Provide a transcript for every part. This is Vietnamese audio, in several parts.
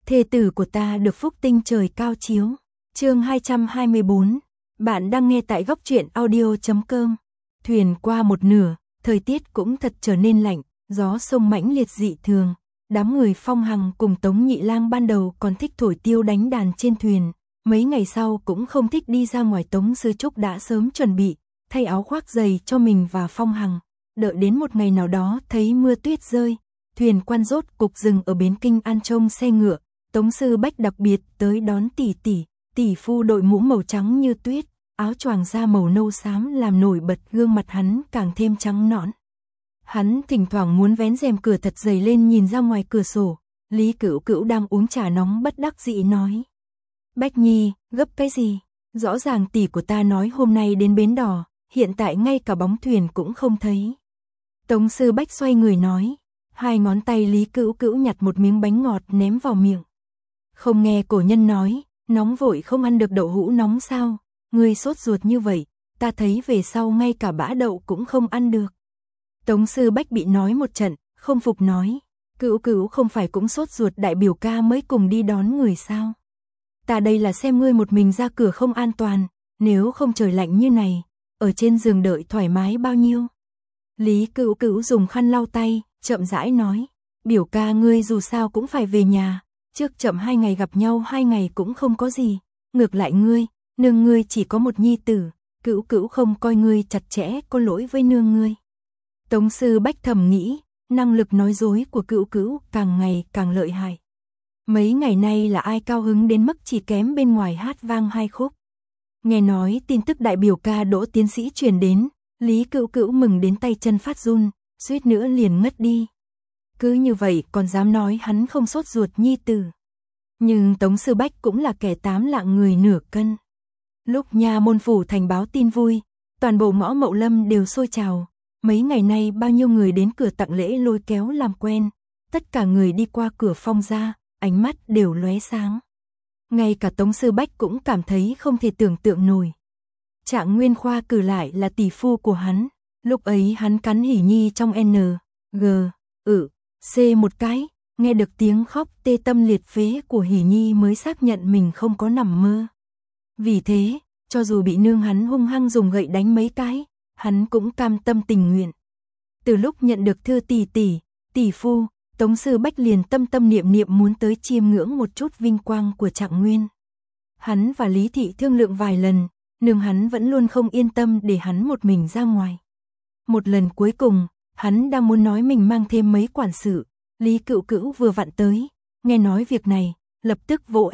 thê tử của ta được phúc tinh trời cao chiếu. Chương 224. Bạn đang nghe tại góc truyện audio.com. Thuyền qua một nửa, thời tiết cũng thật trở nên lạnh, gió sông mãnh liệt dị thường. Đám người Phong Hằng cùng Tống Nhị Lang ban đầu còn thích thổi tiêu đánh đàn trên thuyền, mấy ngày sau cũng không thích đi ra ngoài. Tống Sư Trúc đã sớm chuẩn bị, thay áo khoác dày cho mình và Phong Hằng. Đợi đến một ngày nào đó thấy mưa tuyết rơi, thuyền quan rốt cục dừng ở bến Kinh An trông xe ngựa. Tống Sư Bách đặc biệt tới đón tỷ phu đội mũ màu trắng như tuyết, áo choàng da màu nâu xám làm nổi bật gương mặt hắn càng thêm trắng nõn. Hắn thỉnh thoảng muốn vén rèm cửa thật dày lên nhìn ra ngoài cửa sổ. Lý Cửu Cửu đang uống trà nóng bất đắc dĩ nói: Bách Nhi, gấp cái gì? Rõ ràng tỷ của ta nói hôm nay đến bến đò, hiện tại ngay cả bóng thuyền cũng không thấy. Tống Sư Bách xoay người nói. Hai ngón tay Lý Cửu Cửu nhặt một miếng bánh ngọt ném vào miệng. Không nghe cổ nhân nói, nóng vội không ăn được đậu hũ nóng sao? Ngươi sốt ruột như vậy, ta thấy về sau ngay cả bã đậu cũng không ăn được. Tống Sư Bách bị nói một trận, không phục nói. Cửu Cửu không phải cũng sốt ruột đại biểu ca mới cùng đi đón người sao? Ta đây là xem ngươi một mình ra cửa không an toàn, nếu không trời lạnh như này, ở trên giường đợi thoải mái bao nhiêu. Lý Cửu Cửu dùng khăn lau tay, chậm rãi nói. Biểu ca ngươi dù sao cũng phải về nhà, trước chậm 2 ngày gặp nhau 2 ngày cũng không có gì. Ngược lại ngươi, nương ngươi chỉ có một nhi tử, Cửu Cửu không coi ngươi chặt chẽ có lỗi với nương ngươi. Tống Sư Bách thầm nghĩ, năng lực nói dối của Cửu Cửu càng ngày càng lợi hại. Mấy ngày nay là ai cao hứng đến mức chỉ kém bên ngoài hát vang 2 khúc. Nghe nói tin tức đại biểu ca Đỗ tiến sĩ truyền đến, Lý Cửu Cửu mừng đến tay chân phát run, suýt nữa liền ngất đi. Cứ như vậy còn dám nói hắn không sốt ruột nhi tử. Nhưng Tống Sư Bách cũng là kẻ 8 lạng người nửa cân. Lúc nha môn phủ thành báo tin vui, toàn bộ ngõ Mậu Lâm đều sôi trào. Mấy ngày nay bao nhiêu người đến cửa tặng lễ lôi kéo làm quen. Tất cả người đi qua cửa Phong gia, ánh mắt đều lóe sáng. Ngay cả Tống Sư Bách cũng cảm thấy không thể tưởng tượng nổi. Trạng Nguyên Khoa cử lại là tỷ phu của hắn. Lúc ấy hắn cắn Hỷ Nhi trong C một cái, nghe được tiếng khóc tê tâm liệt phế của Hỷ Nhi mới xác nhận mình không có nằm mơ. Vì thế, cho dù bị nương hắn hung hăng dùng gậy đánh mấy cái, hắn cũng cam tâm tình nguyện. Từ lúc nhận được thư tỷ phu, Tống Sư Bách liền tâm niệm muốn tới chiêm ngưỡng một chút vinh quang của Trạng Nguyên. Hắn và Lý Thị thương lượng vài lần, nương hắn vẫn luôn không yên tâm để hắn một mình ra ngoài. Một lần cuối cùng, hắn đang muốn nói mình mang thêm mấy quản sự, Lý Cửu Cửu vừa vặn tới, nghe nói việc này, lập tức vỗ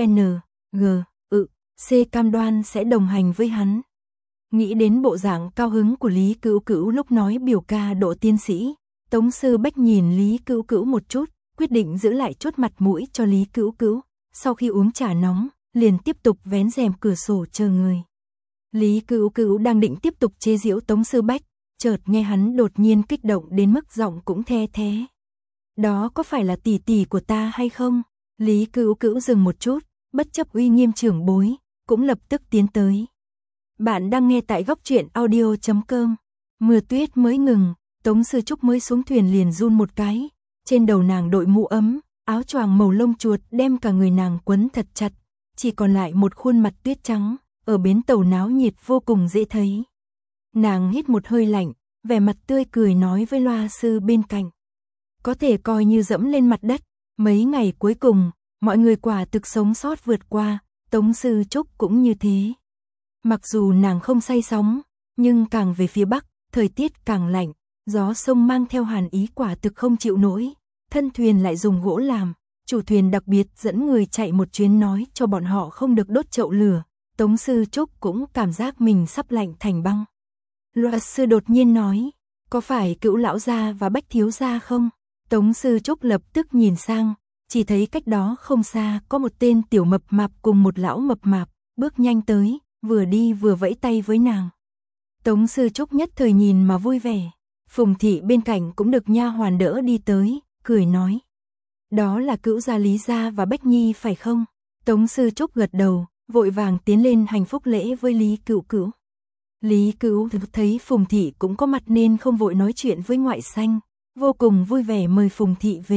C cam đoan sẽ đồng hành với hắn. Nghĩ đến bộ dạng cao hứng của Lý Cửu Cửu lúc nói biểu ca Đỗ tiến sĩ, Tống Sư Bách nhìn Lý Cửu Cửu một chút, quyết định giữ lại chút mặt mũi cho Lý Cửu Cửu. Sau khi uống trà nóng, liền tiếp tục vén rèm cửa sổ chờ người. Lý Cửu Cửu đang định tiếp tục chế giễu Tống Sư Bách, chợt nghe hắn đột nhiên kích động đến mức giọng cũng the thé. Đó có phải là tỷ của ta hay không? Lý Cửu Cửu dừng một chút, bất chấp uy nghiêm trưởng bối, cũng lập tức tiến tới. Bạn đang nghe tại góc truyện audio.com. Mưa tuyết mới ngừng, Tống Sư Trúc mới xuống thuyền liền run một cái. Trên đầu nàng đội mũ ấm, áo choàng màu lông chuột đem cả người nàng quấn thật chặt. Chỉ còn lại một khuôn mặt tuyết trắng, ở bến tàu náo nhiệt vô cùng dễ thấy. Nàng hít một hơi lạnh, vẻ mặt tươi cười nói với loa sư bên cạnh. Có thể coi như dẫm lên mặt đất, mấy ngày cuối cùng, mọi người quả thực sống sót vượt qua, Tống Sư Trúc cũng như thế. Mặc dù nàng không say sóng, nhưng càng về phía bắc, thời tiết càng lạnh, gió sông mang theo hàn ý quả thực không chịu nổi. Thân thuyền lại dùng gỗ làm, chủ thuyền đặc biệt dẫn người chạy một chuyến nói cho bọn họ không được đốt chậu lửa. Tống Sư Trúc cũng cảm giác mình sắp lạnh thành băng. Loa sư đột nhiên nói, có phải Cửu lão gia và Bách thiếu gia không? Tống Sư Trúc lập tức nhìn sang, chỉ thấy cách đó không xa có một tên tiểu mập mạp cùng một lão mập mạp, bước nhanh tới, vừa đi vừa vẫy tay với nàng. Tống Sư Trúc nhất thời nhìn mà vui vẻ. Phùng thị bên cạnh cũng được nha hoàn đỡ đi tới, cười nói. Đó là Cửu gia Lý gia và Bách Nhi phải không? Tống Sư Trúc gật đầu, vội vàng tiến lên hành phúc lễ với Lý Cửu Cửu. Lý Cửu thấy Phùng thị cũng có mặt nên không vội nói chuyện với ngoại sanh, vô cùng vui vẻ mời Phùng thị về,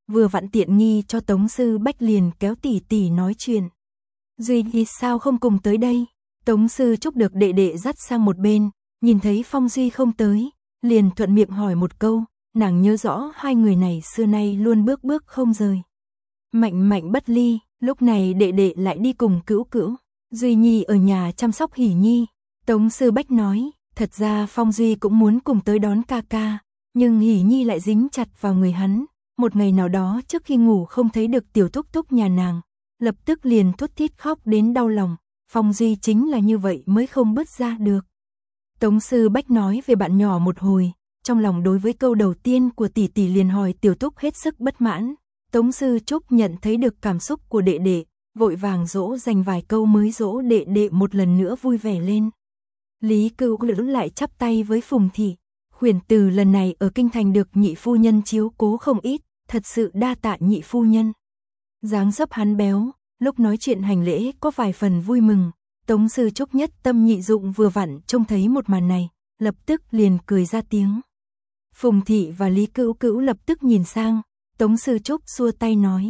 vừa vặn tiện nghi cho Tống Sư Bách liền kéo tỷ tỷ nói chuyện. Duy Nhi sao không cùng tới đây? Tống Sư Trúc được đệ đệ dắt sang một bên, nhìn thấy Phong Duy không tới, liền thuận miệng hỏi một câu, nàng nhớ rõ hai người này xưa nay luôn bước bước không rời. Mạnh mạnh bất ly, lúc này đệ đệ lại đi cùng Cữu Cữu, Duy Nhi ở nhà chăm sóc Hỉ Nhi. Tống Sư Bách nói, thật ra Phong Duy cũng muốn cùng tới đón ca ca, nhưng Hỉ Nhi lại dính chặt vào người hắn. Một ngày nào đó trước khi ngủ không thấy được tiểu thúc thúc nhà nàng, lập tức liền thút thít khóc đến đau lòng. Phong Duy chính là như vậy mới không bứt ra được. Tống Sư Bách nói về bạn nhỏ một hồi, trong lòng đối với câu đầu tiên của tỷ tỷ liền hỏi tiểu thúc hết sức bất mãn. Tống Sư Trúc nhận thấy được cảm xúc của đệ đệ, vội vàng dỗ dành vài câu mới dỗ đệ đệ một lần nữa vui vẻ lên. Lý Cữu Cữu lại chắp tay với Phùng thị, khuyển từ lần này ở kinh thành được nhị phu nhân chiếu cố không ít, thật sự đa tạ nhị phu nhân. Dáng dấp hắn béo, lúc nói chuyện hành lễ có vài phần vui mừng. Tống Sư Trúc nhất tâm nhị dụng vừa vặn trông thấy một màn này, lập tức liền cười ra tiếng. Phùng thị và Lý Cữu Cữu lập tức nhìn sang, Tống Sư Trúc xua tay nói,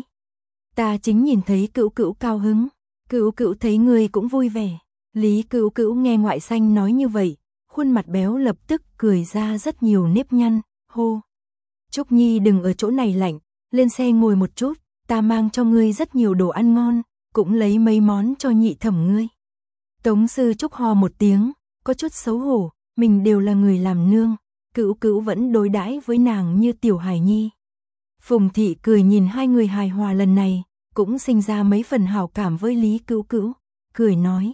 ta chính nhìn thấy Cữu Cữu cao hứng, Cữu Cữu thấy người cũng vui vẻ. Lý Cữu Cữu nghe ngoại xanh nói như vậy, khuôn mặt béo lập tức cười ra rất nhiều nếp nhăn, hô. Trúc Nhi đừng ở chỗ này lạnh, lên xe ngồi một chút, ta mang cho ngươi rất nhiều đồ ăn ngon, cũng lấy mấy món cho nhị thẩm ngươi. Tống Sư Trúc ho một tiếng, có chút xấu hổ, mình đều là người làm nương, Cữu Cữu vẫn đối đãi với nàng như tiểu hài nhi. Phùng thị cười nhìn hai người hài hòa lần này, cũng sinh ra mấy phần hảo cảm với Lý Cữu Cữu, cười nói.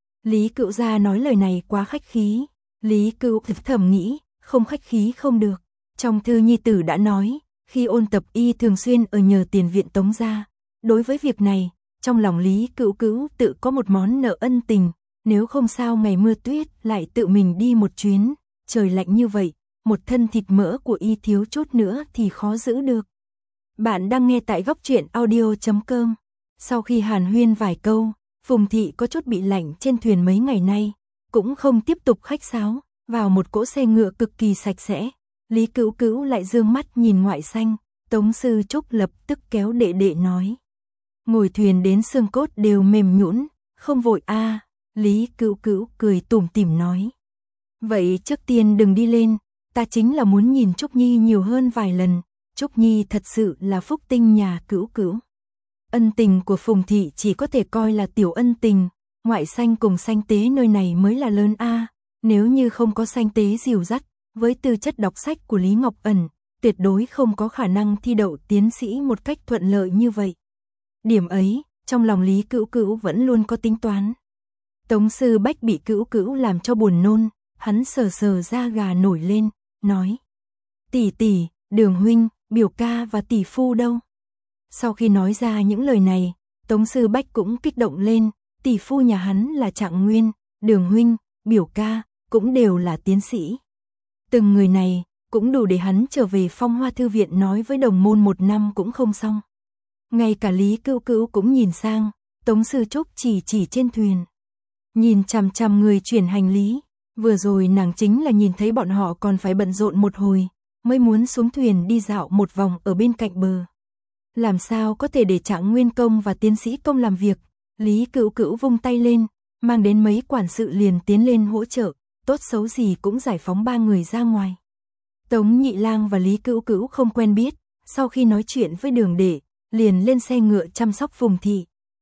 Lý Cữu gia nói lời này quá khách khí, Lý Cữu thầm nghĩ, không khách khí không được. Trong thư nhi tử đã nói, khi ôn tập y thường xuyên ở nhờ tiền viện Tống gia. Đối với việc này, trong lòng Lý Cữu Cữu tự có một món nợ ân tình, nếu không sao ngày mưa tuyết lại tự mình đi một chuyến, trời lạnh như vậy, một thân thịt mỡ của y thiếu chút nữa thì khó giữ được. Bạn đang nghe tại góc truyện audio.com. Sau khi hàn huyên vài câu, Phùng thị có chút bị lạnh trên thuyền mấy ngày nay, cũng không tiếp tục khách sáo, vào một cỗ xe ngựa cực kỳ sạch sẽ. Lý Cữu Cữu lại dương mắt nhìn ngoại xanh, Tống Sư Trúc lập tức kéo đệ đệ nói. Ngồi thuyền đến xương cốt đều mềm nhũn, không vội a. Lý Cữu Cữu cười tủm tỉm nói. Vậy trước tiên đừng đi lên, ta chính là muốn nhìn Trúc Nhi nhiều hơn vài lần, Trúc Nhi thật sự là phúc tinh nhà Cữu Cữu. Ân tình của Phùng thị chỉ có thể coi là tiểu ân tình, ngoại xanh cùng xanh tế nơi này mới là lớn a. Nếu như không có xanh tế dìu dắt, với tư chất đọc sách của Lý Ngọc Ẩn, tuyệt đối không có khả năng thi đậu tiến sĩ một cách thuận lợi như vậy. Điểm ấy, trong lòng Lý Cữu Cữu vẫn luôn có tính toán. Tống Sư Bách bị Cữu Cữu làm cho buồn nôn, hắn sờ sờ da gà nổi lên, nói. Tỷ tỷ, Đường huynh, biểu ca và tỷ phu đâu? Sau khi nói ra những lời này, Tống Sư Bách cũng kích động lên, tỷ phu nhà hắn là Trạng Nguyên, Đường huynh, biểu ca, cũng đều là tiến sĩ. Từng người này, cũng đủ để hắn trở về Phong Hoa Thư viện nói với đồng môn một năm cũng không xong. Ngay cả Lý Cữu Cữu cũng nhìn sang, Tống Sư Trúc chỉ trên thuyền. Nhìn chằm chằm người chuyển hành lý, vừa rồi nàng chính là nhìn thấy bọn họ còn phải bận rộn một hồi, mới muốn xuống thuyền đi dạo một vòng ở bên cạnh bờ. Làm sao có thể để Trạng Nguyên công và tiến sĩ công làm việc, Lý Cữu Cữu vung tay lên, mang đến mấy quản sự liền tiến lên hỗ trợ, tốt xấu gì cũng giải phóng ba người ra ngoài. Tống Nhị Lang và Lý Cữu Cữu không quen biết, sau khi nói chuyện với Đường đệ, liền lên xe ngựa chăm sóc Phùng thị.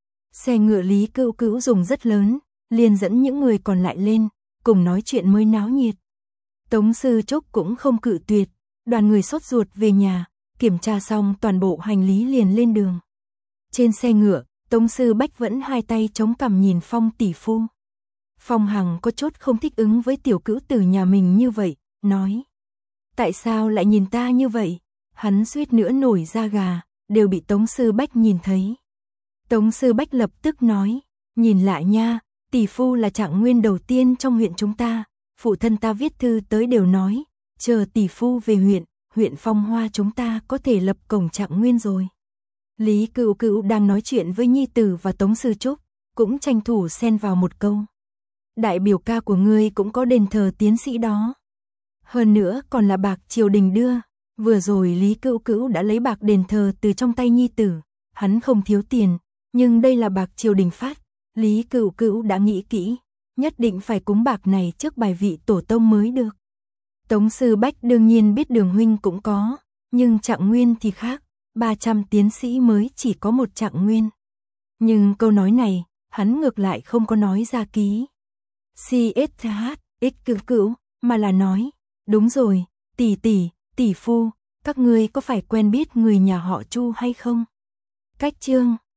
Xe ngựa Lý Cữu Cữu dùng rất lớn, liền dẫn những người còn lại lên, cùng nói chuyện mới náo nhiệt. Tống Sư Trúc cũng không cự tuyệt, đoàn người sốt ruột về nhà, kiểm tra xong toàn bộ hành lý liền lên đường. Trên xe ngựa, Tống Sư Bách vẫn hai tay chống cằm nhìn Phong tỷ phu. Phong Hằng có chút không thích ứng với tiểu cữu tử nhà mình như vậy, nói. Tại sao lại nhìn ta như vậy? Hắn suýt nữa nổi da gà, đều bị Tống Sư Bách nhìn thấy. Tống Sư Bách lập tức nói, nhìn lại nha, tỷ phu là Trạng Nguyên đầu tiên trong huyện chúng ta, phụ thân ta viết thư tới đều nói, chờ tỷ phu về huyện Phong Hoa chúng ta có thể lập cổng Trạng Nguyên rồi. Lý Cữu Cữu đang nói chuyện với nhi tử và Tống Sư Trúc, cũng tranh thủ xen vào một câu. Đại biểu ca của ngươi cũng có đền thờ tiến sĩ đó. Hơn nữa còn là bạc triều đình đưa, Vừa rồi Lý Cữu Cữu đã lấy bạc đền thờ từ trong tay nhi tử, hắn không thiếu tiền, nhưng đây là bạc triều đình phát, Lý Cữu Cữu đã nghĩ kỹ, nhất định phải cúng bạc này trước bài vị tổ tông mới được. Tống Sư Bách đương nhiên biết Đường huynh cũng có, nhưng Trạng Nguyên thì khác, 300 tiến sĩ mới chỉ có một Trạng Nguyên. Nhưng câu nói này, hắn ngược lại không có nói ra ký. CSH, Cữu Cữu, mà là nói, đúng rồi, tỷ phu, các ngươi có phải quen biết người nhà họ Chu hay không? Cách chương